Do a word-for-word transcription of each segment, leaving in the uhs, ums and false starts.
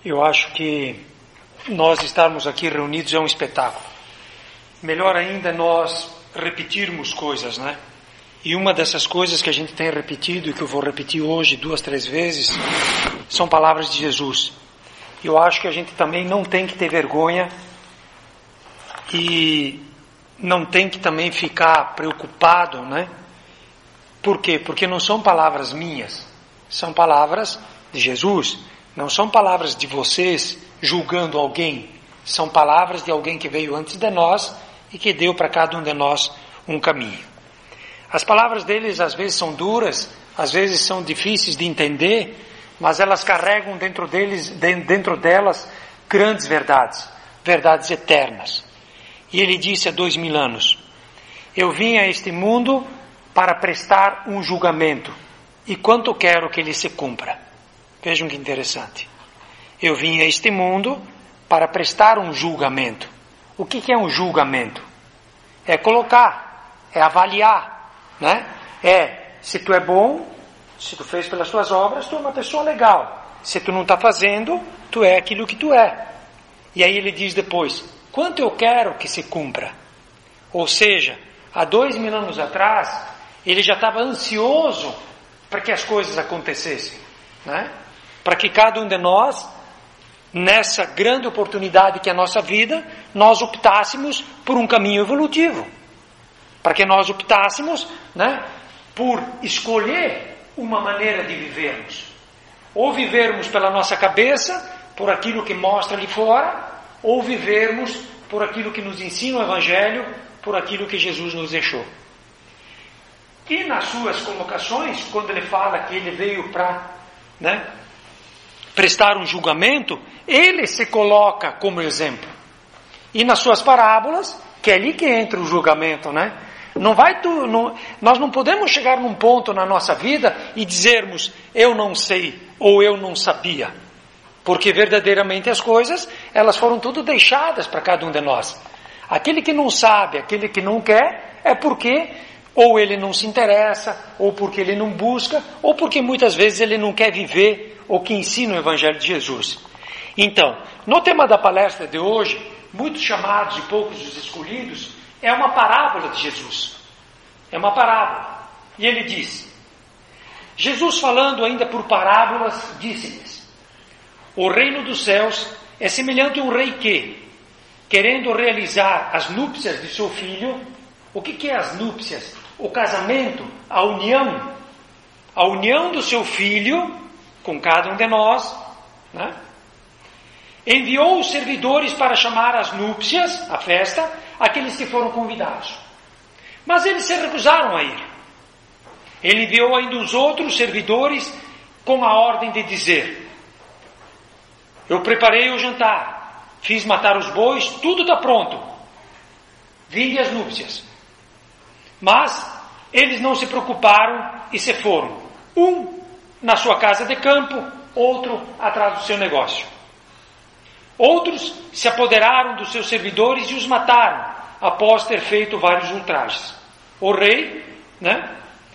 Eu acho que nós estarmos aqui reunidos é um espetáculo. Melhor ainda nós repetirmos coisas, né? E uma dessas coisas que a gente tem repetido e que eu vou repetir hoje duas, três vezes, são palavras de Jesus. Eu acho que a gente também não tem que ter vergonha e não tem que também ficar preocupado, né? Por quê? Porque não são palavras minhas, são palavras de Jesus. Não são palavras de vocês julgando alguém, são palavras de alguém que veio antes de nós e que deu para cada um de nós um caminho. As palavras deles às vezes são duras, às vezes são difíceis de entender, mas elas carregam dentro deles, dentro delas grandes verdades, verdades eternas. E ele disse há dois mil anos: eu vim a este mundo para prestar um julgamento, e quanto quero que ele se cumpra. Vejam que interessante. Eu vim a este mundo para prestar um julgamento. O que que é um julgamento? É colocar, é avaliar, né? É, se tu é bom, se tu fez pelas tuas obras, tu é uma pessoa legal. Se tu não está fazendo, tu é aquilo que tu é. E aí ele diz depois: quanto eu quero que se cumpra. Ou seja, há dois mil anos atrás, ele já estava ansioso para que as coisas acontecessem, né? Para que cada um de nós, nessa grande oportunidade que é a nossa vida, nós optássemos por um caminho evolutivo. Para que nós optássemos, né, por escolher uma maneira de vivermos. Ou vivermos pela nossa cabeça, por aquilo que mostra ali fora, ou vivermos por aquilo que nos ensina o Evangelho, por aquilo que Jesus nos deixou. E nas suas colocações, quando ele fala que ele veio para, né, prestar um julgamento, ele se coloca como exemplo. E nas suas parábolas, que é ali que entra o julgamento, né? Não vai tu, não, nós não podemos chegar num ponto na nossa vida e dizermos, eu não sei, ou eu não sabia. Porque verdadeiramente as coisas, elas foram tudo deixadas para cada um de nós. Aquele que não sabe, aquele que não quer, é porque ou ele não se interessa, ou porque ele não busca, ou porque muitas vezes ele não quer viver o que ensina o Evangelho de Jesus. Então, no tema da palestra de hoje, muitos chamados e poucos os escolhidos, é uma parábola de Jesus. É uma parábola. E ele diz, Jesus falando ainda por parábolas, disse-lhes: o reino dos céus é semelhante a um rei que, querendo realizar as núpcias de seu filho. O que que é as núpcias? O casamento, a união. A união do seu filho com cada um de nós, né? Enviou os servidores para chamar às núpcias, a festa, aqueles que foram convidados. Mas eles se recusaram a ir. Ele enviou ainda os outros servidores com a ordem de dizer: eu preparei o jantar, fiz matar os bois, tudo está pronto. Vinde às núpcias. Mas eles não se preocuparam e se foram. Um na sua casa de campo, outro atrás do seu negócio. Outros se apoderaram dos seus servidores e os mataram, após ter feito vários ultrajes. O rei, né?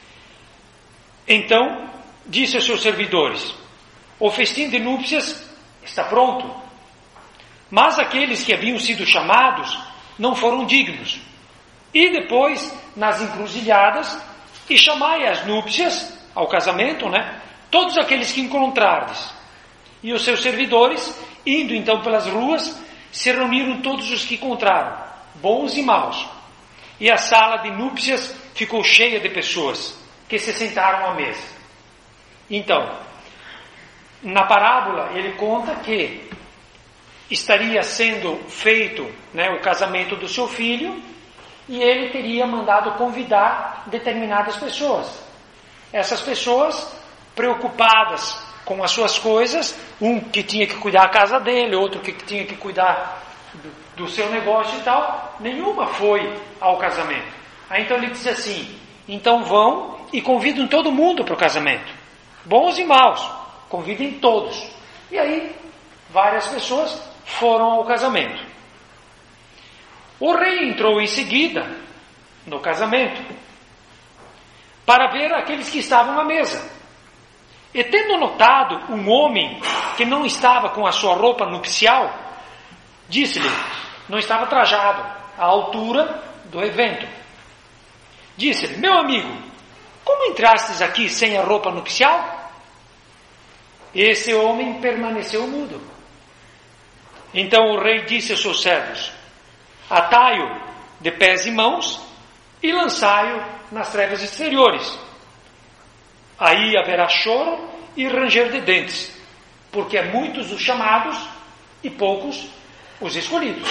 Então, disse aos seus servidores: o festim de núpcias está pronto. Mas aqueles que haviam sido chamados não foram dignos. E depois, nas encruzilhadas, e chamai às núpcias, ao casamento, né? Todos aqueles que encontrardes. E os seus servidores, indo então pelas ruas, se reuniram todos os que encontraram, bons e maus. E a sala de núpcias ficou cheia de pessoas que se sentaram à mesa. Então, na parábola ele conta que estaria sendo feito, né, o casamento do seu filho, e ele teria mandado convidar determinadas pessoas. Essas pessoas, preocupadas com as suas coisas, um que tinha que cuidar da casa dele, outro que tinha que cuidar do, do seu negócio e tal, nenhuma foi ao casamento. Aí então ele disse assim: então vão e convidem todo mundo para o casamento, bons e maus, convidem todos. E aí várias pessoas foram ao casamento. O rei entrou em seguida no casamento para ver aqueles que estavam à mesa. E tendo notado um homem que não estava com a sua roupa nupcial, disse-lhe, não estava trajado à altura do evento. Disse-lhe, meu amigo, como entrastes aqui sem a roupa nupcial? Esse homem permaneceu mudo. Então o rei disse aos seus servos, atai-o de pés e mãos e lançai-o nas trevas exteriores. Aí haverá choro e ranger de dentes, porque é muitos os chamados e poucos os escolhidos.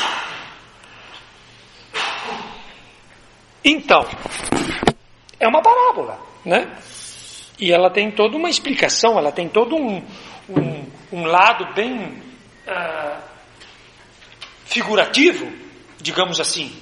Então, é uma parábola, né? E ela tem toda uma explicação, ela tem todo um, um, um lado bem uh, figurativo, digamos assim.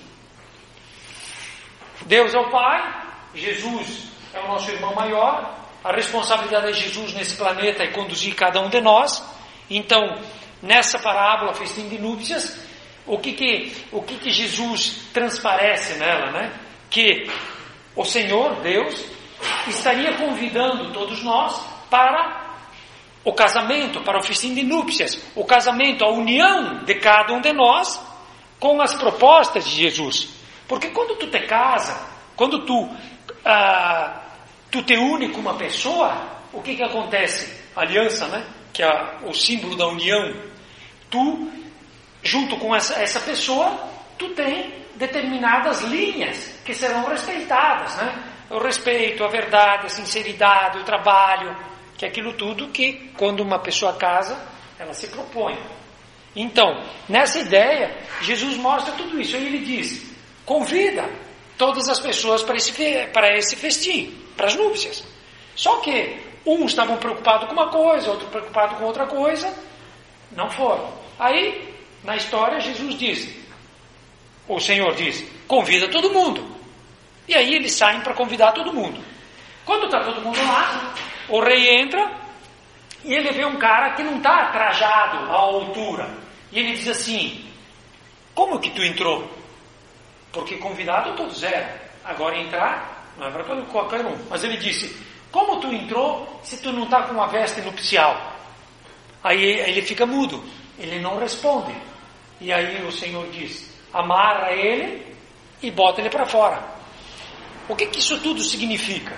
Deus é o Pai, Jesus é o nosso irmão maior, a responsabilidade de Jesus nesse planeta é conduzir cada um de nós. Então, nessa parábola, festim de núpcias, o que que, o que que Jesus transparece nela, né? Que o Senhor, Deus, estaria convidando todos nós para o casamento, para o festim de núpcias, o casamento, a união de cada um de nós com as propostas de Jesus. Porque quando tu te casa, quando tu, ah, tu te une com uma pessoa, o que que acontece? A aliança, né? Que é o símbolo da união. Tu, junto com essa, essa pessoa, tu tem determinadas linhas que serão respeitadas, né? O respeito, a verdade, a sinceridade, o trabalho, que é aquilo tudo que, quando uma pessoa casa, ela se propõe. Então, nessa ideia, Jesus mostra tudo isso. Aí ele diz, convida todas as pessoas para esse, para esse festim, para as núpcias. Só que uns estavam preocupados com uma coisa, outros preocupados com outra coisa, não foram. Aí, na história, Jesus diz, o Senhor diz, convida todo mundo. E aí eles saem para convidar todo mundo. Quando está todo mundo lá, o rei entra e ele vê um cara que não está trajado à altura. E ele diz assim, como que tu entrou? Porque convidado todos eram. Agora entrar, não é para qualquer um. Mas ele disse, como tu entrou se tu não está com uma veste nupcial? Aí ele fica mudo, ele não responde. E aí o Senhor diz, amarra ele e bota ele para fora. O que que isso tudo significa?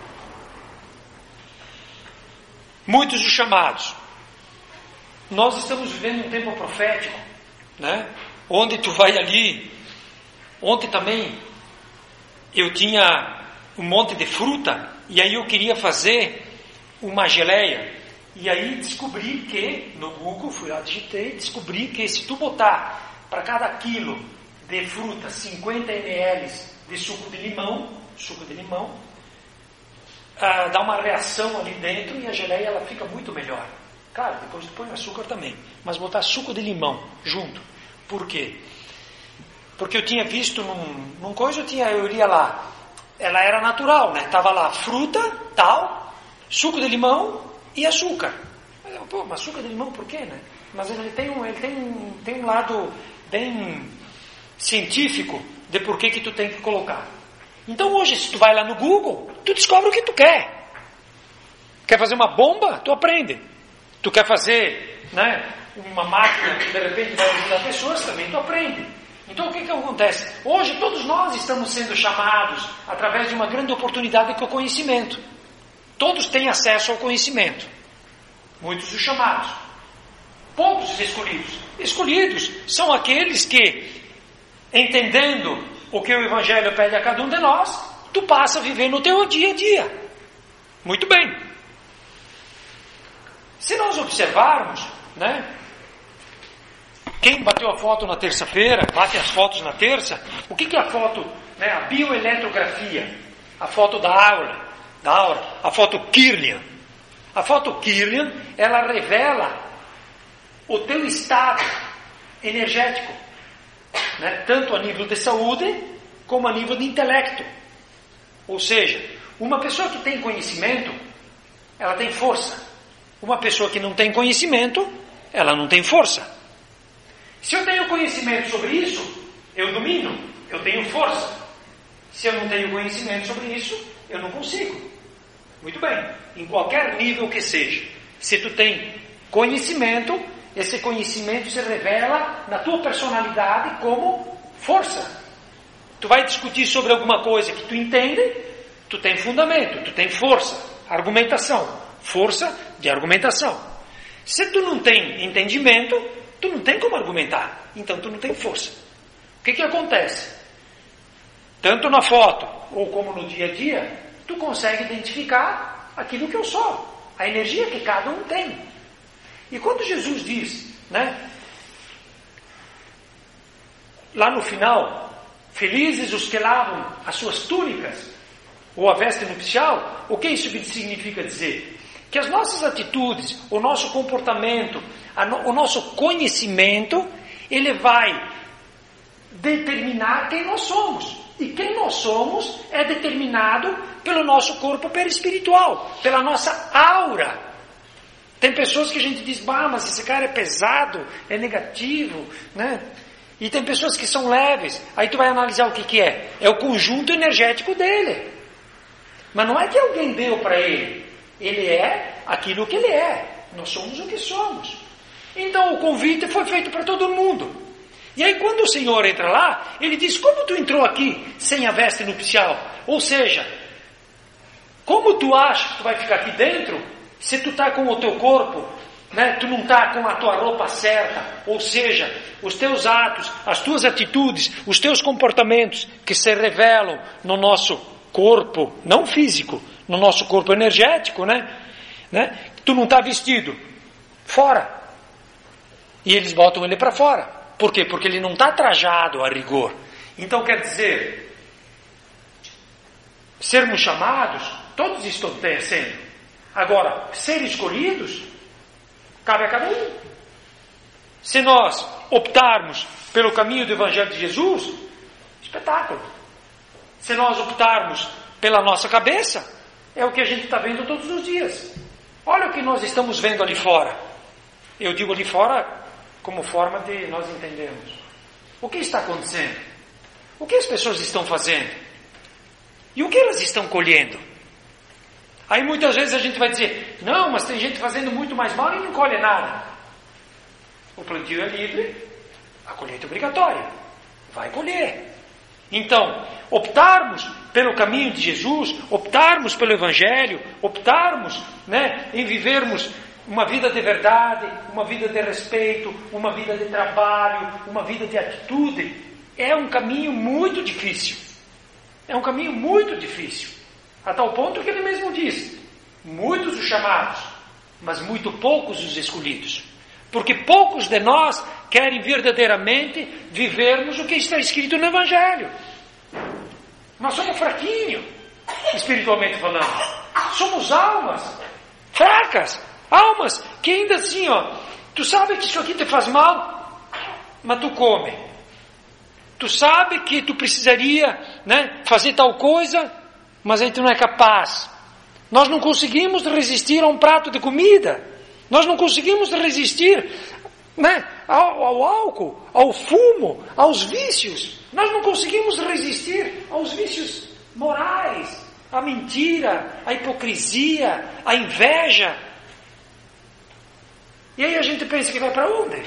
Muitos os chamados. Nós estamos vivendo um tempo profético, né? Onde tu vai ali. Ontem também eu tinha um monte de fruta e aí eu queria fazer uma geleia. E aí descobri que, no Google, fui lá, digitei, descobri que se tu botar para cada quilo de fruta cinquenta mililitros de suco de limão, suco de limão, ah, dá uma reação ali dentro e a geleia ela fica muito melhor. Claro, depois tu põe açúcar também, mas botar suco de limão junto. Por quê? Porque eu tinha visto num, num coisa, eu, tinha, eu iria lá, ela era natural, né? Tava lá fruta, tal, suco de limão e açúcar. Mas, pô, mas açúcar de limão por quê, né? Mas ele tem um, ele tem um, tem um lado bem científico de por que que tu tem que colocar. Então hoje, se tu vai lá no Google, tu descobre o que tu quer. Quer fazer uma bomba? Tu aprende. Tu quer fazer, né, uma máquina que de repente vai ajudar pessoas, também tu aprende. Então o que que acontece? Hoje todos nós estamos sendo chamados através de uma grande oportunidade que é o conhecimento. Todos têm acesso ao conhecimento. Muitos os chamados. Poucos os escolhidos. Escolhidos são aqueles que, entendendo o que o Evangelho pede a cada um de nós, tu passa a viver no teu dia a dia. Muito bem. Se nós observarmos, né, quem bateu a foto na terça-feira, bate as fotos na terça, o que que é a foto, né, a bioeletrografia, a foto da aura, da aura, a foto Kirlian. A foto Kirlian, ela revela o teu estado energético, né, tanto a nível de saúde, como a nível de intelecto. Ou seja, uma pessoa que tem conhecimento, ela tem força. Uma pessoa que não tem conhecimento, ela não tem força. Se eu tenho conhecimento sobre isso, eu domino, eu tenho força. Se eu não tenho conhecimento sobre isso, eu não consigo. Muito bem, em qualquer nível que seja. Se tu tem conhecimento, esse conhecimento se revela na tua personalidade como força. Tu vai discutir sobre alguma coisa que tu entende, tu tem fundamento, tu tem força, argumentação, força de argumentação. Se tu não tem entendimento, tu não tem como argumentar, então tu não tem força. O que que acontece? Tanto na foto ou como no dia a dia, tu consegue identificar aquilo que eu sou, a energia que cada um tem. E quando Jesus diz, né, lá no final, felizes os que lavam as suas túnicas ou a veste nupcial, o que isso significa dizer? Que as nossas atitudes, o nosso comportamento, no, o nosso conhecimento, ele vai determinar quem nós somos. E quem nós somos é determinado pelo nosso corpo perispiritual, pela nossa aura. Tem pessoas que a gente diz, bah, mas esse cara é pesado, é negativo, né? E tem pessoas que são leves. Aí tu vai analisar o que que é. É o conjunto energético dele. Mas não é que alguém deu para ele. Ele é aquilo que ele é. Nós somos o que somos. Então o convite foi feito para todo mundo. E aí quando o Senhor entra lá, ele diz, como tu entrou aqui sem a veste nupcial? Ou seja, como tu acha que tu vai ficar aqui dentro, se tu está com o teu corpo, né, tu não está com a tua roupa certa, ou seja, os teus atos, as tuas atitudes, os teus comportamentos que se revelam no nosso corpo, não físico, no nosso corpo energético, né? né? Tu não está vestido, fora. E eles botam ele para fora. Por quê? Porque ele não está trajado a rigor. Então quer dizer, sermos chamados, todos estão sendo. Agora, ser escolhidos, cabe a cada um. Se nós optarmos pelo caminho do Evangelho de Jesus, espetáculo. Se nós optarmos pela nossa cabeça, é o que a gente está vendo todos os dias. Olha o que nós estamos vendo ali fora. Eu digo ali fora como forma de nós entendermos. O que está acontecendo? O que as pessoas estão fazendo? E o que elas estão colhendo? Aí muitas vezes a gente vai dizer, não, mas tem gente fazendo muito mais mal e não colhe nada. O plantio é livre, a colheita é obrigatória. Vai colher. Então, optarmos pelo caminho de Jesus, optarmos pelo Evangelho, optarmos, né, em vivermos uma vida de verdade, uma vida de respeito, uma vida de trabalho, uma vida de atitude, é um caminho muito difícil. É um caminho muito difícil. A tal ponto que ele mesmo diz, muitos os chamados, mas muito poucos os escolhidos. Porque poucos de nós querem verdadeiramente vivermos o que está escrito no Evangelho. Nós somos fraquinhos, espiritualmente falando. Somos almas fracas, almas que ainda assim, ó, tu sabe que isso aqui te faz mal, mas tu come. Tu sabe que tu precisaria, né, fazer tal coisa, mas aí tu não é capaz. Nós não conseguimos resistir a um prato de comida. Nós não conseguimos resistir, né, ao, ao álcool, ao fumo, aos vícios. Nós não conseguimos resistir aos vícios morais, à mentira, à hipocrisia, à inveja. E aí a gente pensa que vai para onde?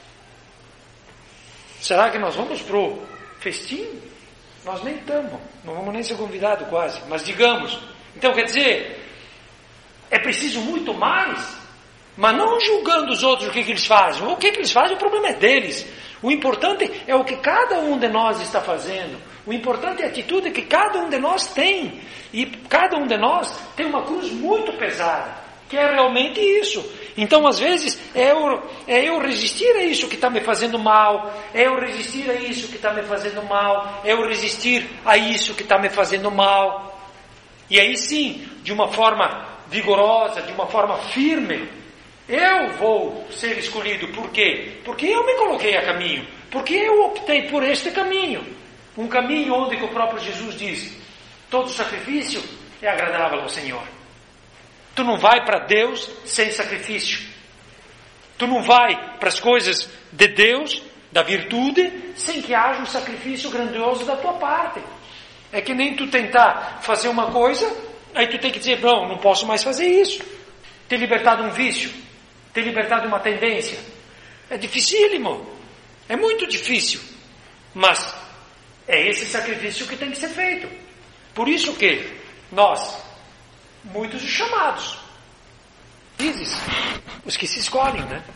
Será que nós vamos para o festim? Nós nem estamos, não vamos nem ser convidados quase, mas digamos. Então quer dizer, é preciso muito mais, mas não julgando os outros o que, que eles fazem. O que, que eles fazem, o problema é deles. O importante é o que cada um de nós está fazendo. O importante é a atitude que cada um de nós tem. E cada um de nós tem uma cruz muito pesada, que é realmente isso. Então, às vezes, é eu, é eu resistir a isso que está me fazendo mal, é eu resistir a isso que está me fazendo mal, é eu resistir a isso que está me fazendo mal. E aí sim, de uma forma vigorosa, de uma forma firme, eu vou ser escolhido. Por quê? Porque eu me coloquei a caminho. Porque eu optei por este caminho. Um caminho onde que o próprio Jesus diz, todo sacrifício é agradável ao Senhor. Tu não vai para Deus sem sacrifício. Tu não vai para as coisas de Deus, da virtude, sem que haja um sacrifício grandioso da tua parte. É que nem tu tentar fazer uma coisa Aí tu tem que dizer, não, não posso mais fazer isso. Ter libertado um vício, ter libertado uma tendência. É dificílimo, é muito difícil. Mas é esse sacrifício que tem que ser feito. Por isso que nós, muitos os chamados, dizes, os que se escolhem, né?